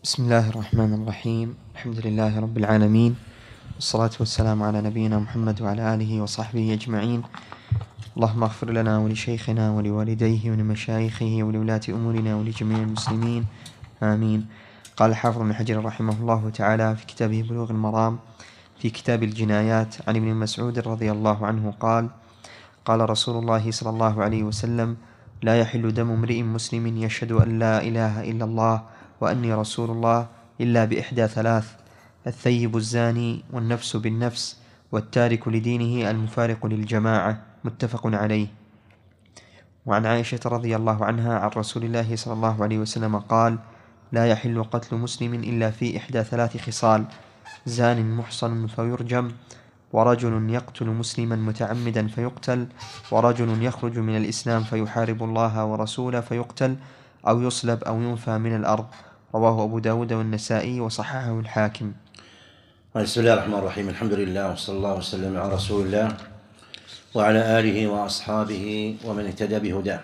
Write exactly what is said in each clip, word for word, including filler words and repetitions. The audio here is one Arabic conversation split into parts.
بسم الله الرحمن الرحيم. الحمد لله رب العالمين، والصلاة والسلام على نبينا محمد وعلى آله وصحبه أجمعين. اللهم اغفر لنا ولشيخنا ولوالديه ولمشايخه ولولاة أمورنا ولجميع المسلمين، آمين. قال الحافظ ابن حجر رحمه الله تعالى في كتابه بلوغ المرام في كتاب الجنايات عن ابن مسعود رضي الله عنه قال: قال رسول الله صلى الله عليه وسلم: لا يحل دم امرئ مسلم يشهد أن لا إله إلا الله وأني رسول الله إلا بإحدى ثلاث: الثيب الزاني، والنفس بالنفس، والتارك لدينه المفارق للجماعة. متفق عليه. وعن عائشة رضي الله عنها عن رسول الله صلى الله عليه وسلم قال: لا يحل قتل مسلم إلا في إحدى ثلاث خصال: زان محصن فيرجم، ورجل يقتل مسلما متعمدا فيقتل، ورجل يخرج من الإسلام فيحارب الله ورسوله فيقتل أو يصلب أو ينفى من الأرض. رواه أبو داود والنسائي وصححه الحاكم. بسم الله الرحمن الرحيم. الحمد لله وصلى الله وسلم على رسول الله وعلى آله وأصحابه ومن اهتدى بهداه.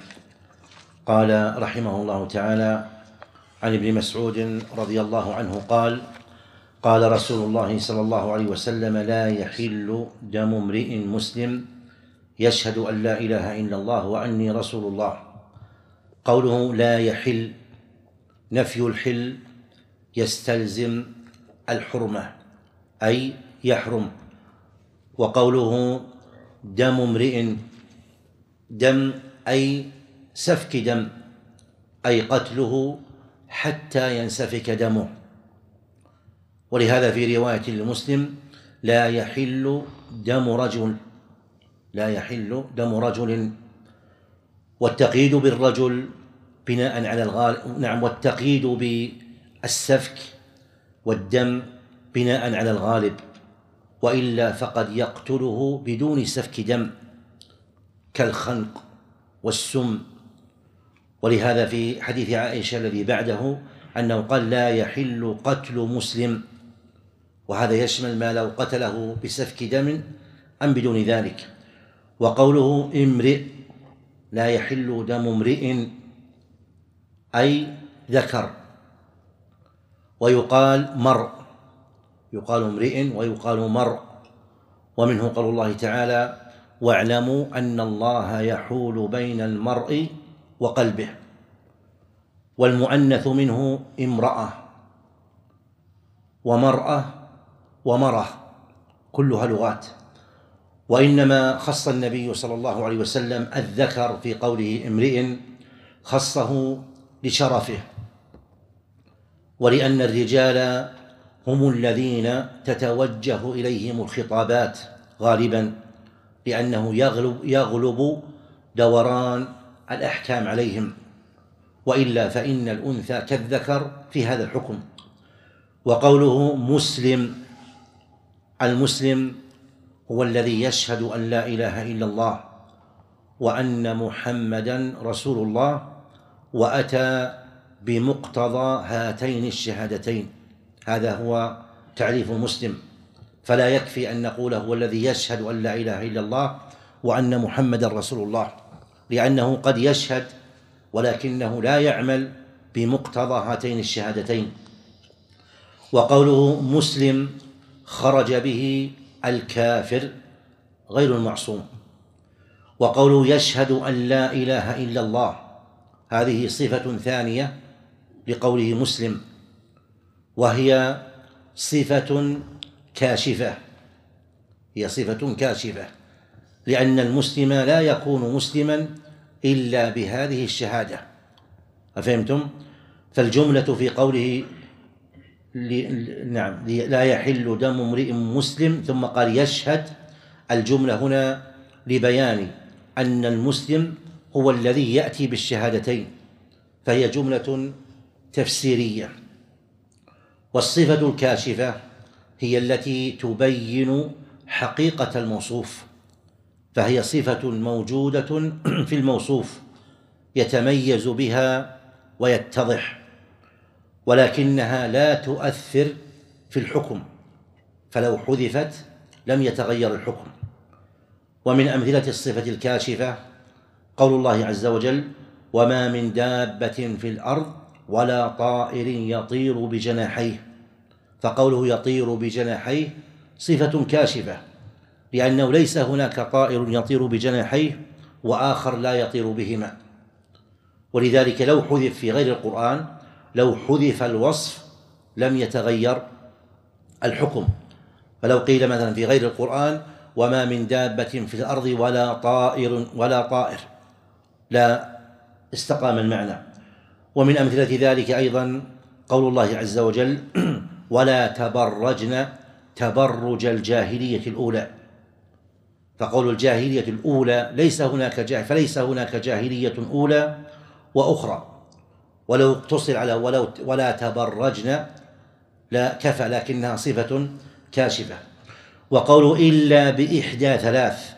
قال رحمه الله تعالى عن ابن مسعود رضي الله عنه قال: قال رسول الله صلى الله عليه وسلم: لا يحل دم امرئ مسلم يشهد أن لا إله إلا الله وأني رسول الله. قوله لا يحل نفي الحل يستلزم الحرمة، أي يحرم. وقوله دم امرئ، دم أي سفك دم، أي قتله حتى ينسفك دمه. ولهذا في رواية لمسلم: لا يحل دم رجل، لا يحل دم رجل. والتقييد بالرجل بناء على الغالب، نعم، والتقييد بالسفك والدم بناء على الغالب، وإلا فقد يقتله بدون سفك دم كالخنق والسم. ولهذا في حديث عائشة الذي بعده أنه قال: لا يحل قتل مسلم، وهذا يشمل ما لو قتله بسفك دم أم بدون ذلك. وقوله امرئ، لا يحل دم امرئ أي ذكر، ويقال مر، يقال امرئ ويقال مر. ومنه قول الله تعالى: واعلموا أن الله يحول بين المرء وقلبه. والمؤنث منه امرأة ومرأة ومرة، كلها لغات. وإنما خص النبي صلى الله عليه وسلم الذكر في قوله امرئ، خصه لشرفه، ولأن الرجال هم الذين تتوجه إليهم الخطابات غالبا، لأنه يغلب, يغلب دوران الأحكام عليهم، وإلا فإن الأنثى كالذكر في هذا الحكم. وقوله مسلم، المسلم هو الذي يشهد أن لا إله إلا الله وأن محمدا رسول الله، وأتى بمقتضى هاتين الشهادتين. هذا هو تعريف المسلم. فلا يكفي أن نقول هو الذي يشهد أن لا إله إلا الله وأن محمدا رسول الله، لأنه قد يشهد ولكنه لا يعمل بمقتضى هاتين الشهادتين. وقوله مسلم خرج به الكافر غير المعصوم. وقوله يشهد أن لا إله إلا الله، هذه صفة ثانية لقوله مسلم، وهي صفة كاشفة، هي صفة كاشفة، لأن المسلم لا يكون مسلما إلا بهذه الشهادة. أفهمتم؟ فالجملة في قوله نعم لا يحل دم امرئ مسلم ثم قال يشهد، الجملة هنا لبيان أن المسلم هو الذي يأتي بالشهادتين، فهي جملة تفسيرية. والصفة الكاشفة هي التي تبين حقيقة الموصوف، فهي صفة موجودة في الموصوف يتميز بها ويتضح، ولكنها لا تؤثر في الحكم، فلو حذفت لم يتغير الحكم. ومن أمثلة الصفة الكاشفة قول الله عز وجل: وما من دابة في الأرض ولا طائر يطير بجناحيه. فقوله يطير بجناحيه صفة كاشفة، لأنه ليس هناك طائر يطير بجناحيه وآخر لا يطير بهما. ولذلك لو حذف في غير القرآن، لو حذف الوصف لم يتغير الحكم. فلو قيل مثلا في غير القرآن وما من دابة في الأرض ولا طائر ولا طائر لا استقام المعنى. ومن أمثلة ذلك أيضا قول الله عز وجل ولا تبرجن تبرج الجاهلية الأولى. فقول الجاهلية الأولى ليس هناك جاهل فليس هناك جاهلية أولى وأخرى، ولو اقتصر على ولو ولا تبرجن لا كفى، لكنها صفة كاشفة. وقول إلا بإحدى ثلاث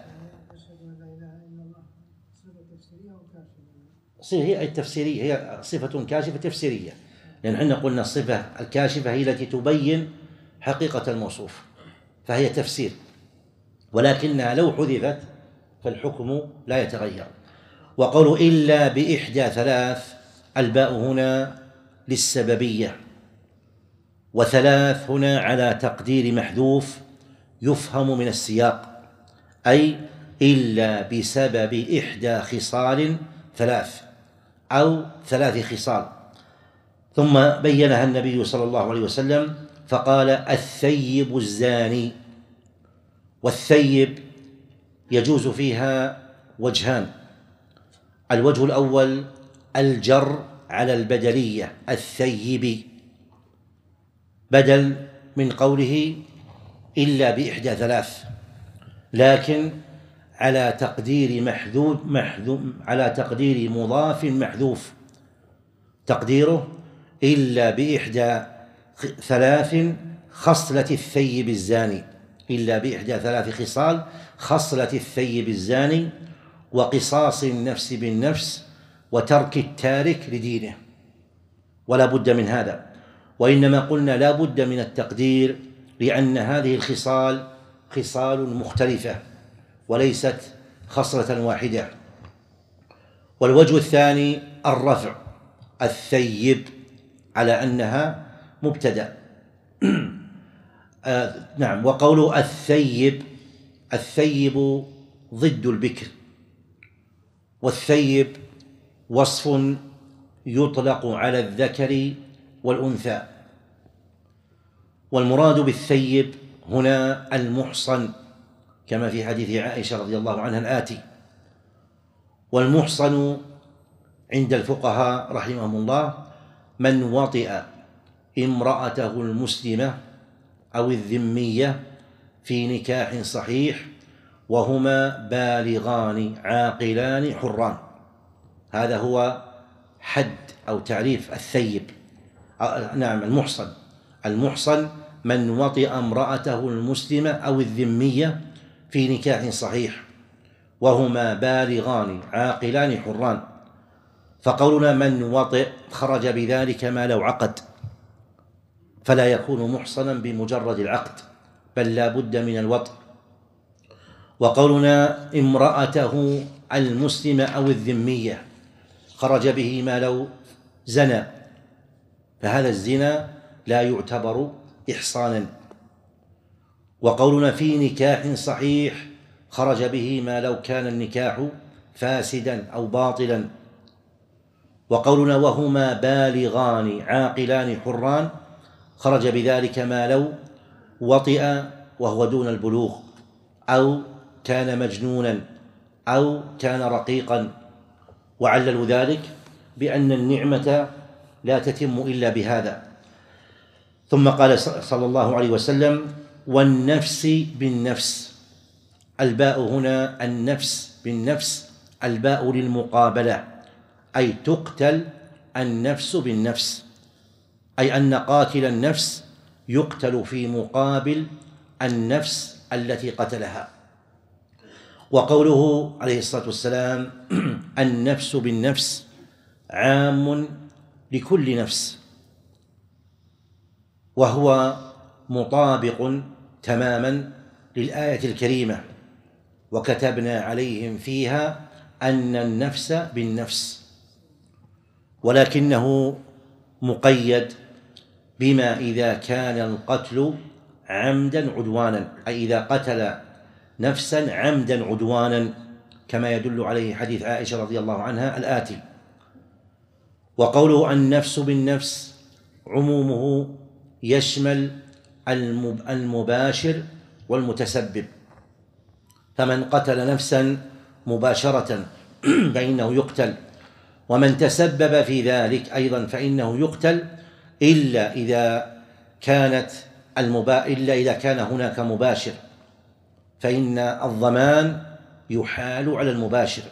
هي التفسيرية، هي صفة كاشفة تفسيرية، لأن احنا قلنا الصفة الكاشفة هي التي تبين حقيقة الموصوف فهي تفسير، ولكنها لو حذفت فالحكم لا يتغير. وقول إلا بإحدى ثلاث الباء هنا للسببية، وثلاث هنا على تقدير محذوف يفهم من السياق، أي إلا بسبب إحدى خصال ثلاث أو ثلاث خصال. ثم بينها النبي صلى الله عليه وسلم فقال الثيب الزاني. والثيب يجوز فيها وجهان: الوجه الأول الجر على البدلية الثيب، بدل من قوله إلا بإحدى ثلاث، لكن على تقدير محذوف محذوف على تقدير مضاف محذوف، تقديره إلا بإحدى ثلاث خصلة الثيب الزاني، إلا بإحدى ثلاث خصال خصلة الثيب الزاني، وقصاص النفس بالنفس، وترك التارك لدينه. ولا بد من هذا، وإنما قلنا لا بد من التقدير لأن هذه الخصال خصال مختلفة وليست خصلة واحدة. والوجه الثاني الرفع الثيب على أنها مبتدأ. آه نعم. وقول الثيب، الثيب ضد البكر، والثيب وصف يطلق على الذكر والأنثى، والمراد بالثيب هنا المحصن كما في حديث عائشة رضي الله عنها الآتي. والمحصن عند الفقهاء رحمهم الله من وطئ امرأته المسلمة أو الذمية في نكاح صحيح وهما بالغان عاقلان حران. هذا هو حد أو تعريف الثيب. نعم المحصن، المحصن من وطئ امرأته المسلمة أو الذمية في نكاح صحيح وهما بالغان عاقلان حران. فقولنا من وطئ خرج بذلك ما لو عقد، فلا يكون محصنا بمجرد العقد بل لا بد من الوطئ. وقولنا امرأته المسلمة أو الذمية خرج به ما لو زنى، فهذا الزنا لا يعتبر إحصانا. وقولنا في نكاح صحيح خرج به ما لو كان النكاح فاسدا أو باطلا. وقولنا وهما بالغان عاقلان حران خرج بذلك ما لو وطئ وهو دون البلوغ، أو كان مجنونا، أو كان رقيقا، وعللوا ذلك بأن النعمة لا تتم إلا بهذا. ثم قال صلى الله عليه وسلم والنفس بالنفس. الباء هنا النفس بالنفس، الباء للمقابلة، أي تقتل النفس بالنفس، أي أن قاتل النفس يقتل في مقابل النفس التي قتلها. وقوله عليه الصلاة والسلام النفس بالنفس عام لكل نفس، وهو مطابق تماما للآية الكريمة وكتبنا عليهم فيها أن النفس بالنفس. ولكنه مقيد بما إذا كان القتل عمدا عدوانا، أي إذا قتل نفسا عمدا عدوانا، كما يدل عليه حديث عائشة رضي الله عنها الآتي. وقوله النفس بالنفس عمومه يشمل المباشر والمتسبب، فمن قتل نفسا مباشرة فإنه يقتل، ومن تسبب في ذلك أيضا فإنه يقتل، إلا إذا كانت المبا... إلا إذا كان هناك مباشر، فإن الضمان يحال على المباشر.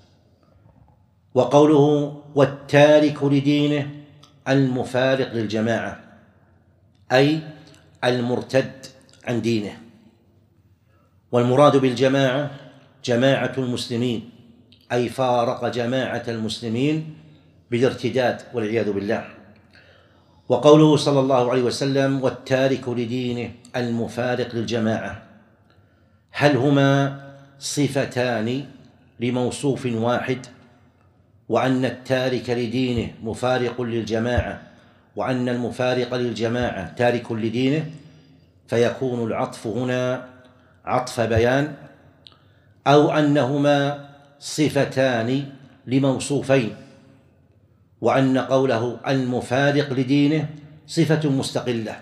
وقوله والتارك لدينه المفارق للجماعة، أي المرتد عن دينه. والمراد بالجماعة جماعة المسلمين، أي فارق جماعة المسلمين بالارتداد والعياذ بالله. وقوله صلى الله عليه وسلم والتارك لدينه المفارق للجماعة، هل هما صفتان لموصوف واحد، وأن التارك لدينه مفارق للجماعة وأن المفارق للجماعة تارك لدينه، فيكون العطف هنا عطف بيان، أو أنهما صفتان لموصوفين، وأن قوله المفارق لدينه صفة مستقلة،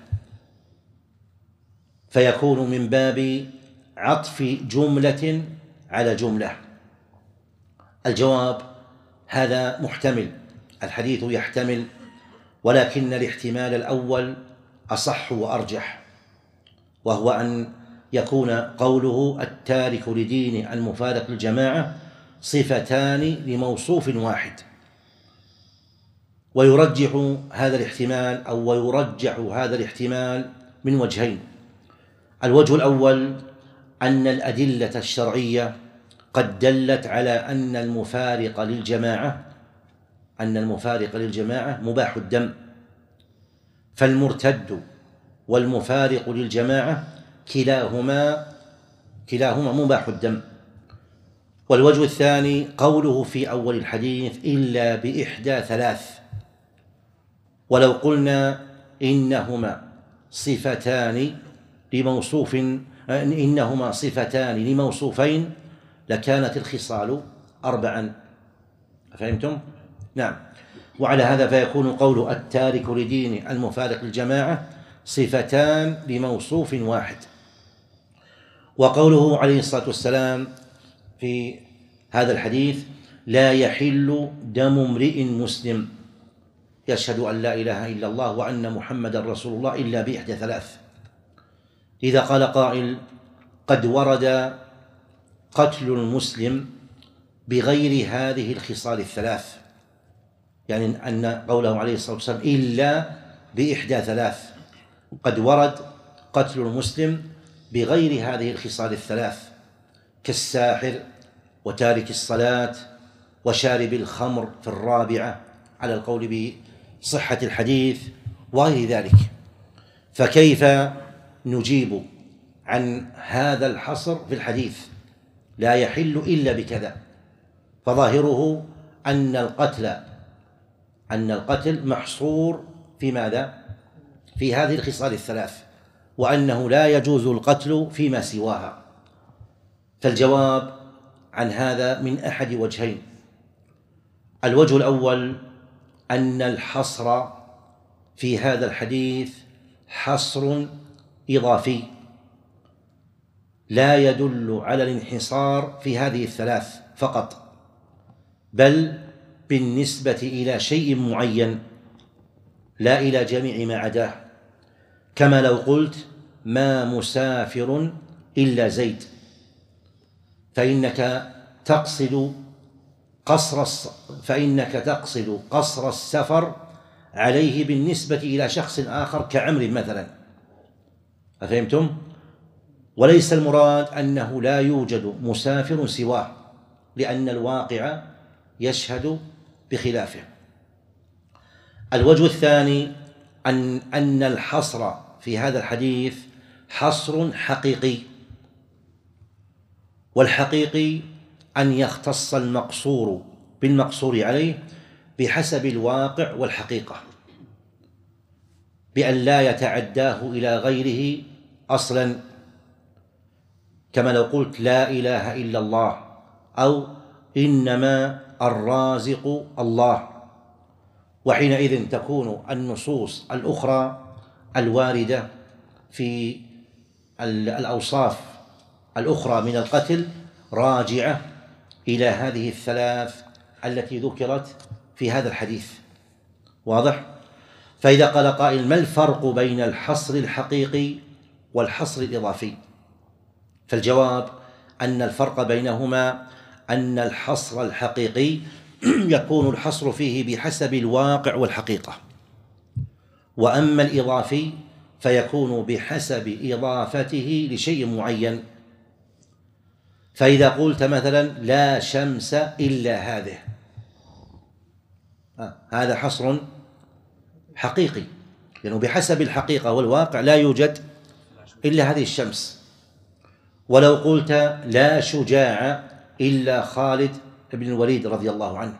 فيكون من باب عطف جملة على جملة. الجواب هذا محتمل، الحديث يحتمل، ولكن الاحتمال الأول أصح وأرجح، وهو أن يكون قوله التارك لدين المفارق للجماعة صفتان لموصوف واحد. ويرجح هذا الاحتمال أو ويرجح هذا الاحتمال من وجهين. الوجه الأول أن الأدلة الشرعية قد دلت على أن المفارق للجماعة أن المفارق للجماعة مباح الدم، فالمرتد والمفارق للجماعة كلاهما كلاهما مباح الدم. والوجه الثاني قوله في أول الحديث إلا بإحدى ثلاث، ولو قلنا إنهما صفتان لموصوف إنهما صفتان لموصوفين لكانت الخصال أربعا، فهمتم؟ نعم. وعلى هذا فيكون قول التارك لدين المفارق للجماعة صفتان لموصوف واحد. وقوله عليه الصلاة والسلام في هذا الحديث لا يحل دم امرئ مسلم يشهد أن لا إله إلا الله وأن محمدا رسول الله إلا بإحدى ثلاث. إذا قال قائل قد ورد قتل المسلم بغير هذه الخصال الثلاث، يعني أن قوله عليه الصلاة والسلام إلا بإحدى ثلاث، قد ورد قتل المسلم بغير هذه الخصال الثلاث، كالساحر وتارك الصلاة وشارب الخمر في الرابعة على القول بصحة الحديث وغير ذلك. فكيف نجيب عن هذا الحصر في الحديث لا يحل إلا بكذا؟ فظاهره أن القتل أن القتل محصور في ماذا؟ في هذه الخصال الثلاث، وأنه لا يجوز القتل فيما سواها. فالجواب عن هذا من أحد وجهين. الوجه الأول أن الحصر في هذا الحديث حصر إضافي لا يدل على الانحصار في هذه الثلاث فقط، بل بالنسبة إلى شيء معين لا إلى جميع ما عداه، كما لو قلت ما مسافر إلا زيد، فإنك تقصد قصر فإنك تقصد قصر السفر عليه بالنسبة إلى شخص آخر كعمر مثلا، أفهمتم؟ وليس المراد أنه لا يوجد مسافر سواه، لأن الواقع يشهد بخلافه. الوجه الثاني أن أن الحصر في هذا الحديث حصر حقيقي، والحقيقي أن يختص المقصور بالمقصور عليه بحسب الواقع والحقيقة. بأن لا يتعداه إلى غيره أصلا، كما لو قلت لا إله إلا الله أو إنما الرازق الله. وحينئذ تكون النصوص الأخرى الواردة في الأوصاف الأخرى من القتل راجعة إلى هذه الثلاث التي ذكرت في هذا الحديث. واضح؟ فإذا قال قائل: ما الفرق بين الحصر الحقيقي والحصر الإضافي؟ فالجواب أن الفرق بينهما أن الحصر الحقيقي يكون الحصر فيه بحسب الواقع والحقيقة، وأما الإضافي فيكون بحسب إضافته لشيء معين. فإذا قلت مثلا: لا شمس إلا هذه، هذا حصر حقيقي، لأنه بحسب الحقيقة والواقع لا يوجد إلا هذه الشمس. ولو قلت: لا شجاع إلا خالد بن الوليد رضي الله عنه،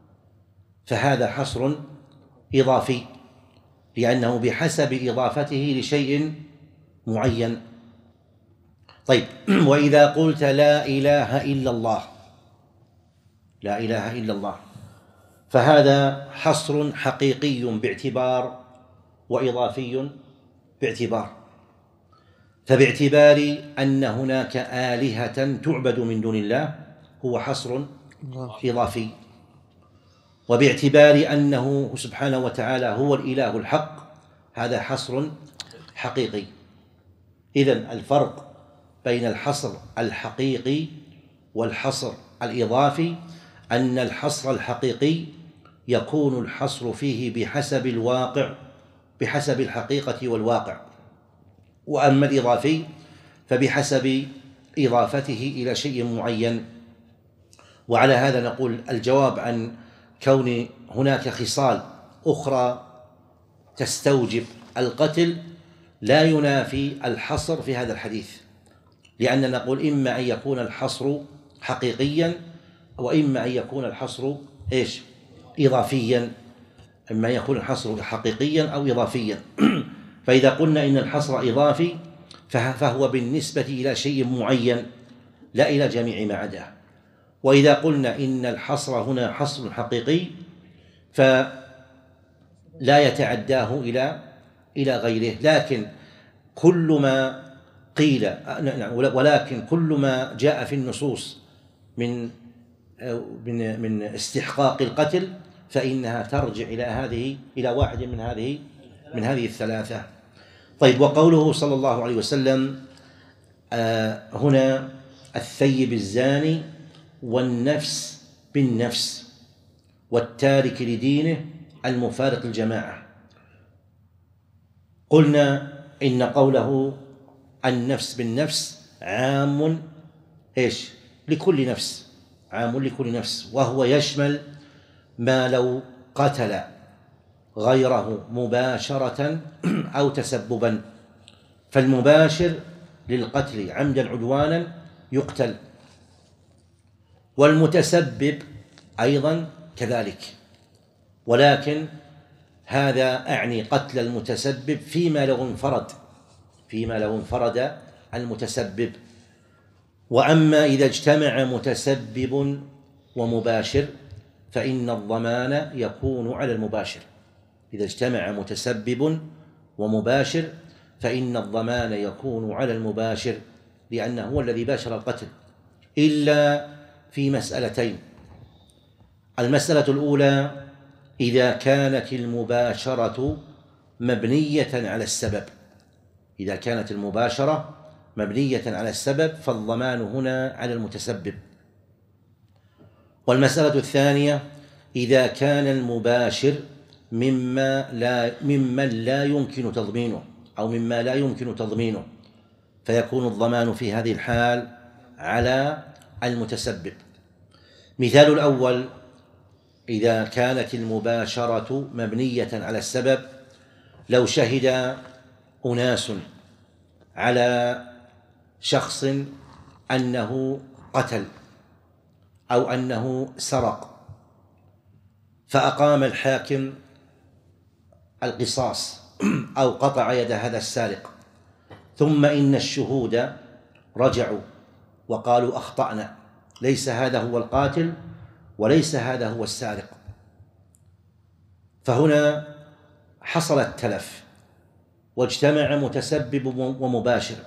فهذا حصر إضافي، لأنه بحسب إضافته لشيء معين. طيب، وإذا قلت: لا إله إلا الله، لا إله إلا الله، فهذا حصر حقيقي باعتبار وإضافي باعتبار. فباعتبار أن هناك آلهة تعبد من دون الله هو حصر إضافي، وباعتبار أنه سبحانه وتعالى هو الإله الحق هذا حصر حقيقي. إذن الفرق بين الحصر الحقيقي والحصر الإضافي أن الحصر الحقيقي يكون الحصر فيه بحسب الواقع، بحسب الحقيقة والواقع، وأما الإضافي فبحسب إضافته إلى شيء معين. وعلى هذا نقول الجواب عن كون هناك خصال أخرى تستوجب القتل لا ينافي الحصر في هذا الحديث، لأننا نقول إما أن يكون الحصر حقيقيا وإما أن يكون الحصر إيش؟ إضافيا، إما أن يكون الحصر حقيقيا أو إضافيا. فإذا قلنا إن الحصر إضافي فهو بالنسبة إلى شيء معين لا إلى جميع ما عداه. وإذا قلنا إن الحصر هنا حصر حقيقي فلا يتعداه إلى إلى غيره، لكن كل ما قيل ولكن كل ما جاء في النصوص من من من استحقاق القتل فإنها ترجع إلى هذه إلى واحد من هذه من هذه الثلاثة. طيب، وقوله صلى الله عليه وسلم آه هنا الثيب الزاني والنفس بالنفس والتارك لدينه المفارق الجماعة، قلنا إن قوله النفس بالنفس عام إيش؟ لكل نفس، عام لكل نفس، وهو يشمل ما لو قتل غيره مباشرة أو تسببا، فالمباشر للقتل عمدا عدوانا يقتل، والمتسبب أيضا كذلك، ولكن هذا أعني قتل المتسبب فيما لو انفرد فيما لو انفرد المتسبب. وأما إذا اجتمع متسبب ومباشر فإن الضمان يكون على المباشر. إذا اجتمع متسبب ومباشر فإن الضمان يكون على المباشر، لأنه هو الذي باشر القتل، إلا في مسألتين. المسألة الأولى إذا كانت المباشرة مبنية على السبب، إذا كانت المباشرة مبنية على السبب فالضمان هنا على المتسبب. والمسألة الثانية إذا كان المباشر مما لا ممن لا يمكن تضمينه أو مما لا يمكن تضمينه فيكون الضمان في هذه الحال على المتسبب. مثال الأول إذا كانت المباشرة مبنية على السبب، لو شهد أناس على شخص أنه قتل أو أنه سرق، فأقام الحاكم القصاص أو قطع يد هذا السارق، ثم إن الشهود رجعوا وقالوا أخطأنا، ليس هذا هو القاتل وليس هذا هو السارق، فهنا حصل التلف واجتمع متسبب ومباشر،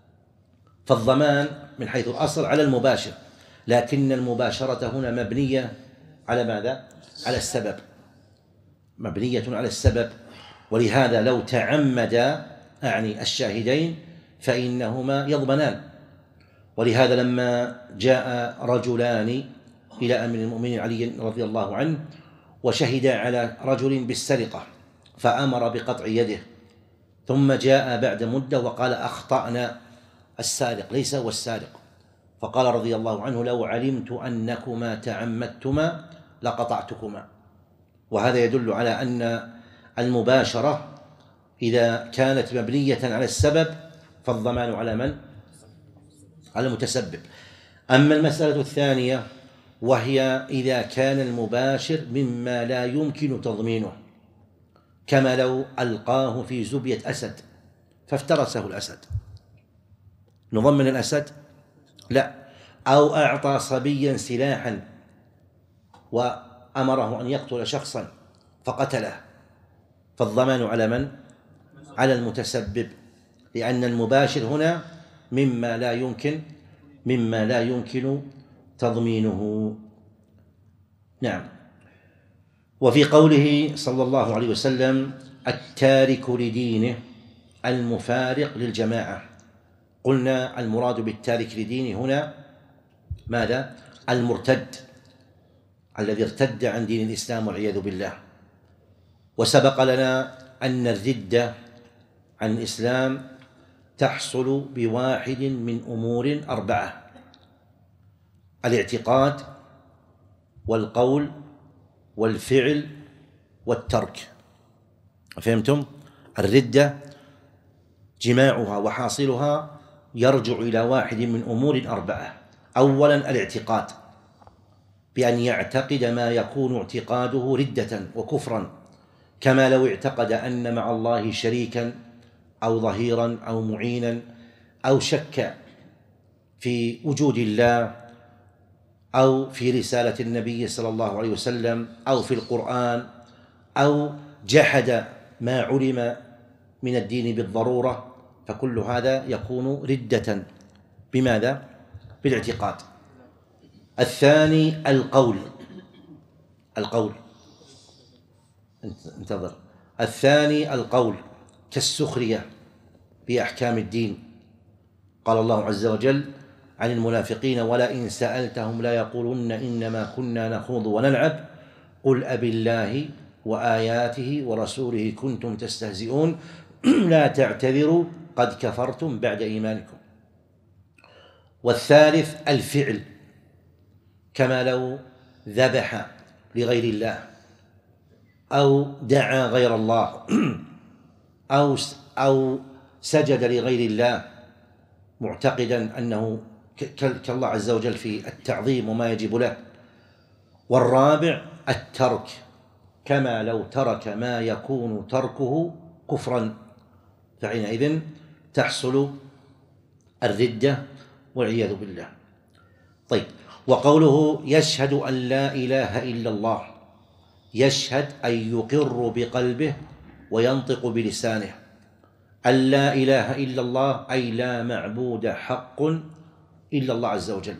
فالضمان من حيث الأصل على المباشر، لكن المباشرة هنا مبنية على ماذا؟ على السبب، مبنية على السبب، ولهذا لو تعمد أعني الشاهدين فإنهما يضمنان. ولهذا لما جاء رجلان إلى أمير المؤمنين علي رضي الله عنه وشهد على رجل بالسرقة فأمر بقطع يده، ثم جاء بعد مدة وقال أخطأنا، السارق ليس هو السارق، فقال رضي الله عنه لو علمت أنكما تعمدتما لقطعتكما. وهذا يدل على أن المباشرة إذا كانت مبنية على السبب فالضمان على من؟ على المتسبب. أما المسألة الثانية وهي إذا كان المباشر مما لا يمكن تضمينه، كما لو ألقاه في زبية أسد فافترسه الأسد، نضمن الأسد؟ لا. أو أعطى صبيا سلاحا وأمره أن يقتل شخصا فقتله، فالضمان على من؟ على المتسبب، لأن المباشر هنا مما لا يمكن مما لا يمكن تضمينه. نعم. وفي قوله صلى الله عليه وسلم التارك لدينه المفارق للجماعة، قلنا المراد بالتارك لدينه هنا ماذا؟ المرتد الذي ارتد عن دين الإسلام والعياذ بالله. وسبق لنا أن الردة عن الإسلام تحصل بواحد من أمور أربعة: الاعتقاد والقول والفعل والترك. فهمتم؟ الردة جماعها وحاصلها يرجع إلى واحد من أمور أربعة: أولا الاعتقاد، بأن يعتقد ما يكون اعتقاده ردة وكفرا، كما لو اعتقد أن مع الله شريكا أو ظهيرا أو معينا، أو شك في وجود الله أو في رسالة النبي صلى الله عليه وسلم أو في القرآن، أو جحد ما علم من الدين بالضرورة، فكل هذا يكون ردة. بماذا؟ بالاعتقاد. الثاني القول القول انتظر الثاني القول كالسخرية بأحكام الدين، قال الله عز وجل عن المنافقين ولئن سألتهم لا يقولن إنما كنا نخوض ونلعب قل أبالله وآياته ورسوله كنتم تستهزئون لا تعتذروا قد كفرتم بعد إيمانكم. والثالث الفعل، كما لو ذبح لغير الله أو دعا غير الله أو أو سجد لغير الله معتقدا أنه كالله عز وجل في التعظيم وما يجب له. والرابع الترك، كما لو ترك ما يكون تركه كفرا، فحينئذ تحصل الردة والعياذ بالله. طيب، وقوله يشهد أن لا إله إلا الله، يشهد أي يقر بقلبه وينطق بلسانه أن لا إله إلا الله، أي لا معبود حق إلا الله عز وجل.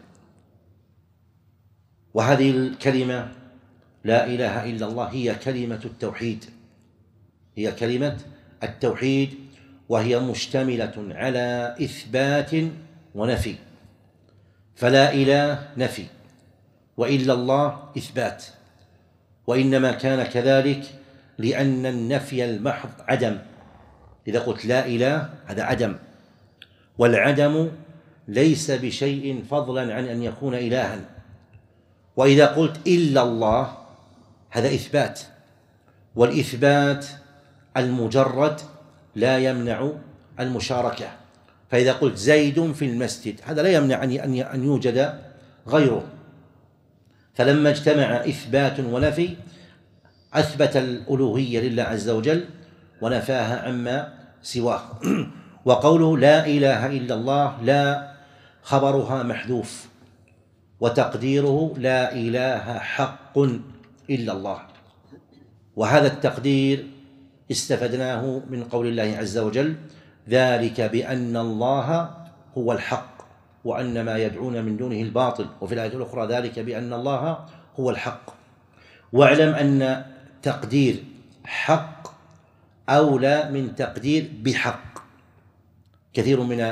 وهذه الكلمة لا إله إلا الله هي كلمة التوحيد، هي كلمة التوحيد، وهي مشتملة على إثبات ونفي، فلا إله نفي وإلا الله إثبات، وإنما كان كذلك لأن النفي المحض عدم. إذا قلت لا إله هذا عدم، والعدم ليس بشيء فضلا عن أن يكون إلها. وإذا قلت إلا الله هذا إثبات، والإثبات المجرد لا يمنع المشاركة. فإذا قلت زيد في المسجد هذا لا يمنع أن يوجد غيره. فلما اجتمع إثبات ونفي أثبت الألوهية لله عز وجل ونفاها عما سواه. وقوله لا إله إلا الله، لا خبرها محذوف، وتقديره لا إله حق إلا الله. وهذا التقدير استفدناه من قول الله عز وجل: ذلك بأن الله هو الحق وأن ما يدعون من دونه الباطل. وفي الآية الأخرى: ذلك بأن الله هو الحق. واعلم أن تقدير حق أولى من تقدير بحق. كثير من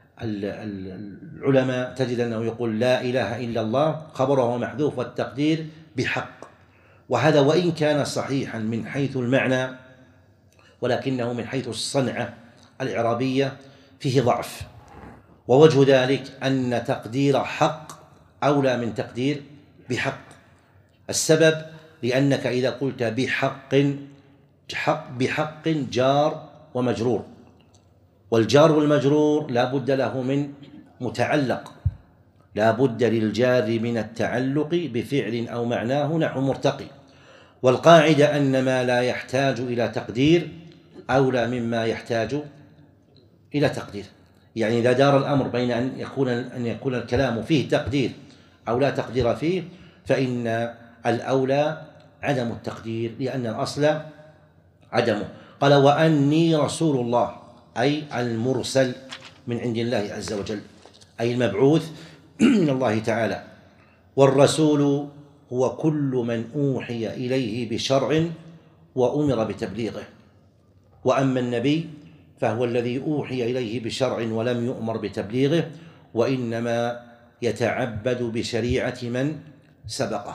العلماء تجد أنه يقول لا إله إلا الله خبره محذوف والتقدير بحق، وهذا وإن كان صحيحا من حيث المعنى، ولكنه من حيث الصنعة الإعرابية فيه ضعف. ووجه ذلك أن تقدير حق أولى من تقدير بحق. السبب لأنك إذا قلت بحق حق بحق جار ومجرور، والجار والمجرور لا بد له من متعلق، لا بد للجار من التعلق بفعل أو معناه نحو مرتقي. والقاعدة أن ما لا يحتاج إلى تقدير أولى مما يحتاج إلى تقدير. يعني إذا دار الأمر بين أن يكون أن يكون الكلام فيه تقدير أو لا تقدير فيه، فإن الأولى عدم التقدير، لأن الأصل عدمه. قال: وأني رسول الله، أي المرسل من عند الله عز وجل، أي المبعوث من الله تعالى. والرسول هو كل من أوحي إليه بشرع وأمر بتبليغه. وأما النبي فهو الذي أوحي إليه بشرع ولم يؤمر بتبليغه، وإنما يتعبد بشريعة من سبقه.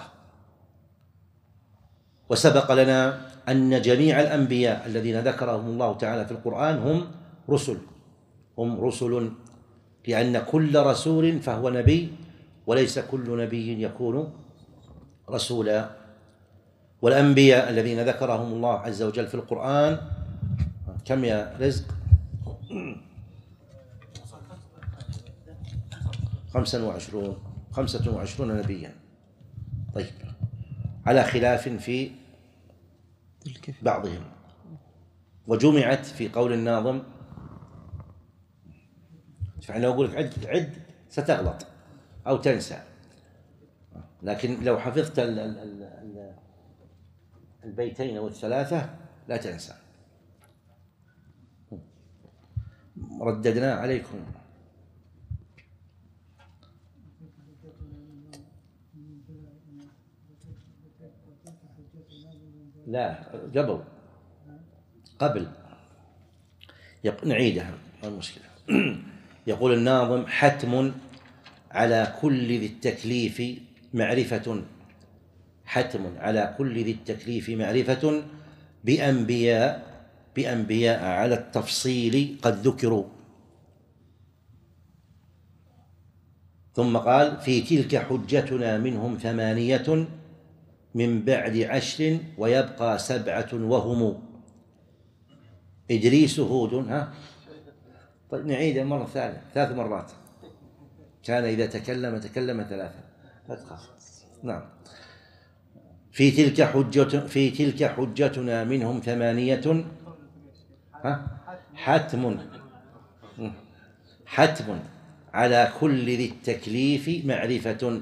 وسبق لنا أن جميع الأنبياء الذين ذكرهم الله تعالى في القرآن هم رسل هم رسل لأن كل رسول فهو نبي، وليس كل نبي يكون رسولا. والأنبياء الذين ذكرهم الله عز وجل في القرآن كم يا رزق؟ خمسة وعشرون خمسة وعشرون نبيا. طيب، على خلاف في بعضهم، وجمعت في قول الناظم. فأنا أقول لك عد عد ستغلط أو تنسى، لكن لو حفظت ال ال ال البيتين والثلاثة لا تنسى. رددنا عليكم. لا، قبل قبل نعيدها، ما المشكلة. يقول الناظم: حتم على كل ذي التكليف معرفة حتم على كل ذي التكليف معرفة بأنبياء بأنبياء على التفصيل قد ذكروا. ثم قال: في تلك حجتنا منهم ثمانية من بعد عشر ويبقى سبعة وهم إدريس هود. ها طيب نعيد المرة الثانية ثلاث مرات. كان إذا تكلم تكلم ثلاثة. لا تخاف. نعم. في تلك حجة في تلك حجتنا منهم ثمانية. ها حتم حتم على كل ذي التكليف معرفة.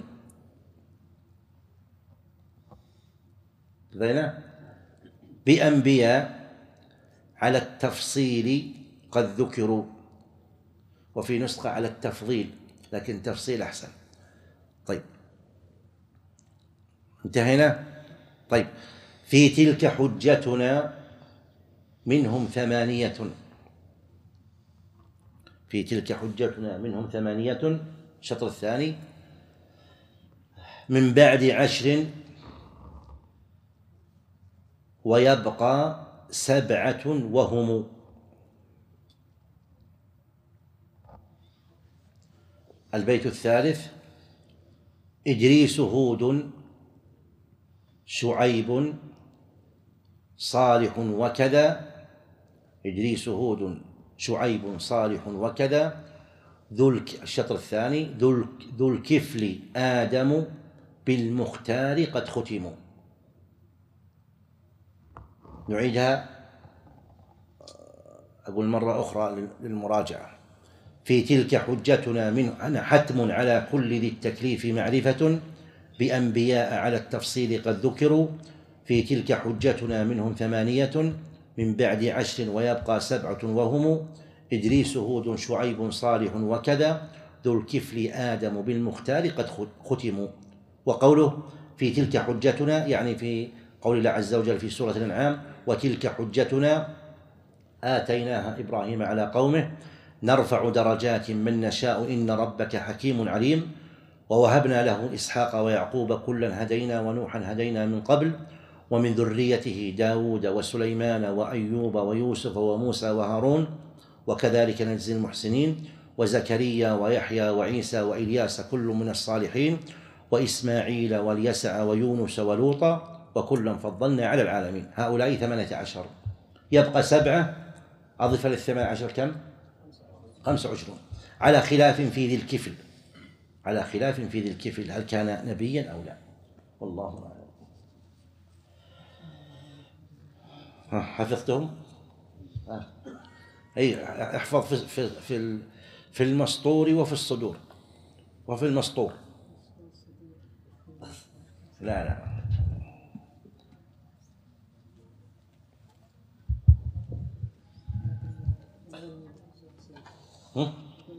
بأنبياء على التفصيل قد ذكروا، وفي نسخة على التفضيل، لكن تفصيل أحسن. طيب انتهينا. طيب، في تلك حجتنا منهم ثمانية في تلك حجتنا منهم ثمانية الشطر الثاني: من بعد عشر ويبقى سبعة وهم. البيت الثالث: إدريس هود شعيب صالح وكذا إدريس هود شعيب صالح وكذا ذو الشطر الثاني: ذو الكفل آدم بالمختار قد ختموا. نعيدها. أقول مرة أخرى للمراجعة: في تلك حجتنا منه أنا حتم على كل ذي التكليف معرفة بأنبياء على التفصيل قد ذكروا، في تلك حجتنا منهم ختمانية من بعد عشر ويبقى سبعة وهم إدريس هود شعيب صالح وكذا ذو الكفل آدم بالمختار قد ختموا. وقوله في تلك حجتنا يعني في قول الله عز وجل في سورة الأنعام: وتلك حجتنا آتيناها إبراهيم على قومه نرفع درجات من نشاء إن ربك حكيم عليم. ووهبنا له إسحاق ويعقوب كلا هدينا ونوحا هدينا من قبل ومن ذريته داود وسليمان وأيوب ويوسف وموسى وهارون وكذلك نجزي المحسنين وزكريا ويحيى وعيسى وإلياس كل من الصالحين وإسماعيل واليسع ويونس ولوطا وكلا فضلنا على العالمين. هؤلاء ثمانية عشر، يبقى سبعة أضف للثمان عشر كم؟ خمسة وعشرون، على خلاف في ذي الكفل، على خلاف في ذي الكفل هل كان نبيا أو لا، والله أعلم. حفظتهم؟ أي احفظ في في في في المسطور وفي الصدور وفي المسطور. لا لا هم؟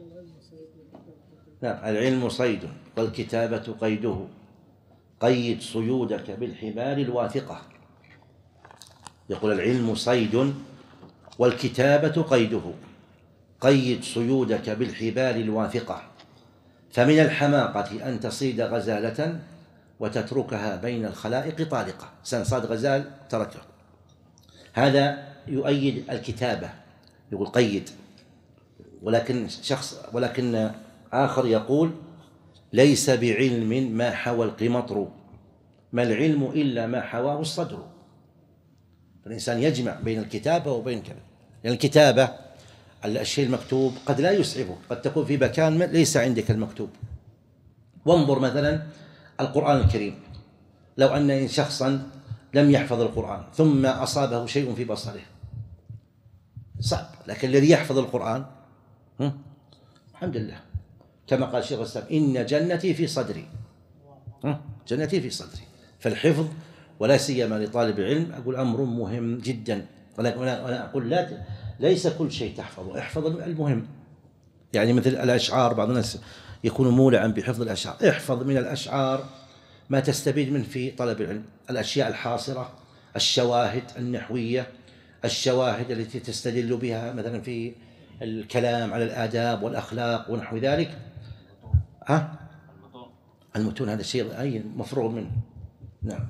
نعم، العلم صيد والكتابة قيده، قيد صيودك بالحبال الواثقة. يقول العلم صيد والكتابة قيده، قيد صيودك بالحبال الواثقة. فمن الحماقة أن تصيد غزالة وتتركها بين الخلائق طالقة. صاد غزال تركه، هذا يؤيد الكتابة، يقول قيد. ولكن شخص ولكن آخر يقول ليس بعلم ما حوى القمطر، ما العلم إلا ما حواه الصدر. فالإنسان يجمع بين الكتابة وبين كذا، لأن الكتابة الشيء المكتوب قد لا يسعفه، قد تكون في مكان ليس عندك المكتوب. وانظر مثلا القرآن الكريم، لو أن شخصا لم يحفظ القرآن ثم أصابه شيء في بصره صعب، لكن الذي يحفظ القرآن الحمد لله، كما قال شيخ الإسلام: إن جنتي في صدري، جنتي في صدري. فالحفظ ولا سيما لطالب العلم أقول أمر مهم جدا. وأنا أقول لا، ليس كل شيء تحفظه، احفظ المهم. يعني مثل الأشعار، بعض الناس يكون مولعا بحفظ الأشعار، احفظ من الأشعار ما تستفيد منه في طلب العلم، الأشياء الحاصرة، الشواهد النحوية، الشواهد التي تستدل بها مثلا في الكلام على الآداب والأخلاق ونحو ذلك. ها؟ المتون هذا شيء أي مفروغ منه. نعم.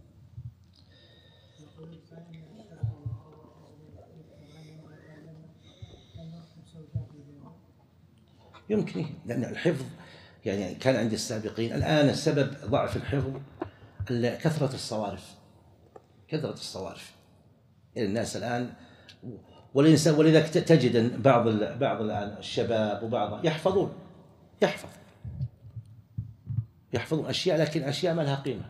يمكن، لأن الحفظ يعني كان عند السابقين. الآن السبب ضعف الحفظ كثرة الصوارف، كثرة الصوارف الناس الآن. والإنسان ولذلك تجد أن بعض بعض الآن الشباب وبعض يحفظون يحفظ يحفظون أشياء، لكن أشياء ما لها قيمة.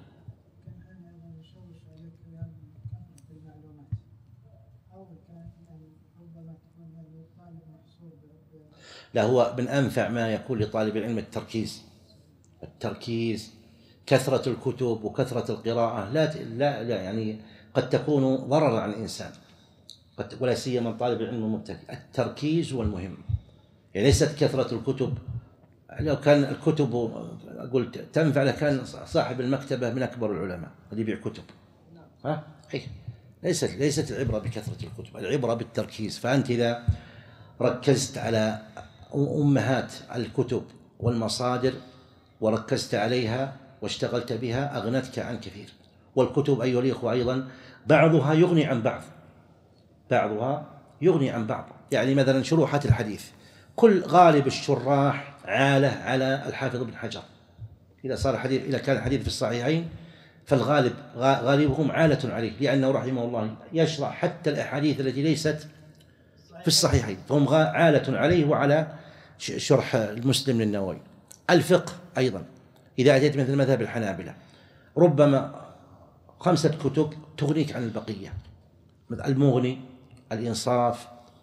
لا، هو من أنفع ما يكون لطالب العلم التركيز، التركيز كثرة الكتب وكثرة القراءة لا لا لا يعني قد تكون ضررا على الإنسان، قد ولا سيما طالب العلم المبتدئ. التركيز هو المهم، يعني ليست كثرة الكتب. لو كان الكتب قلت تنفع لكان صاحب المكتبة من أكبر العلماء اللي يبيع كتب. ها؟ ليست ليست العبرة بكثرة الكتب، العبرة بالتركيز. فأنت إذا ركزت على أمهات الكتب والمصادر وركزت عليها واشتغلت بها أغنتك عن كثير. والكتب أيها الأخوة أيضا بعضها يغني عن بعض، بعضها يغني عن بعض. يعني مثلا شروحات الحديث، كل غالب الشراح عالة على الحافظ بن حجر. إذا صار حديث إذا كان الحديث في الصحيحين فالغالب غالبهم عالة عليه، لأنه رحمه الله يشرح حتى الأحاديث التي ليست في الصحيحين، فهم عالة عليه وعلى شرح المسلم للنووي. الفقه أيضا إذا أتيت مثل مذهب الحنابلة ربما خمسة كتب تغنيك عن البقية، مثل المغني، الإنصاف،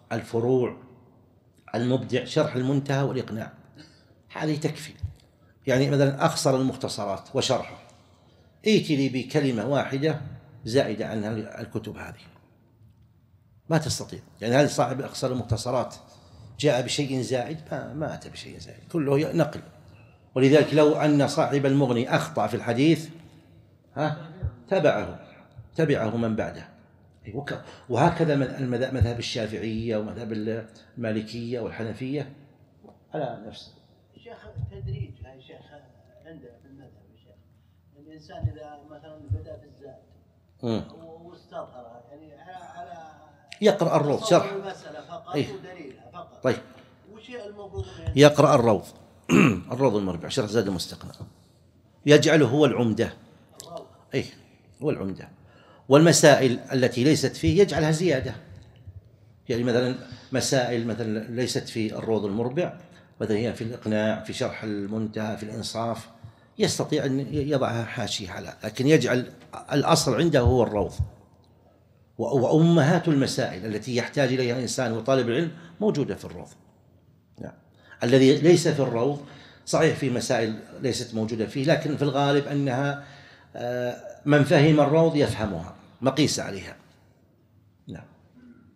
الفروع، المبدع، شرح المنتهى والإقناع، هذه تكفي. يعني مثلا أخصر المختصرات وشرحه، ائتي لي بكلمة واحدة زائدة عن الكتب هذه، ما تستطيع. يعني هذا صاحب أخصر المختصرات جاء بشيء زائد، ما, ما أتى بشيء زائد، كله نقل. ولذلك لو أن صاحب المغني أخطأ في الحديث ها تبعه تبعه من بعده. وهكذا مذهب الشافعية ومذهب المالكية والحنفية على نفسه. شيخ تدريج يا شيخ عندنا في المذهب يا شيخ، الإنسان إذا مثلا بدأ في الزاد واستظهر يعني على يقرأ الروض شرح المسألة فقط أيه؟ ودليلها فقط. طيب وش المفروض يقرأ الروض الروض المربع شرح زاد المستقنع، يجعله هو العمدة. أي هو العمدة. والمسائل التي ليست فيه يجعلها زيادة. يعني مثلا مسائل مثلا ليست في الروض المربع، مثلا هي في الإقناع، في شرح المنتهى، في الإنصاف، يستطيع أن يضعها حاشية على، لكن يجعل الأصل عنده هو الروض. وأمهات المسائل التي يحتاج إليها الإنسان وطالب العلم موجودة في الروض. يعني الذي ليس في الروض صحيح في مسائل ليست موجودة فيه، لكن في الغالب أنها من فهم الروض يفهمها، مقيس عليها.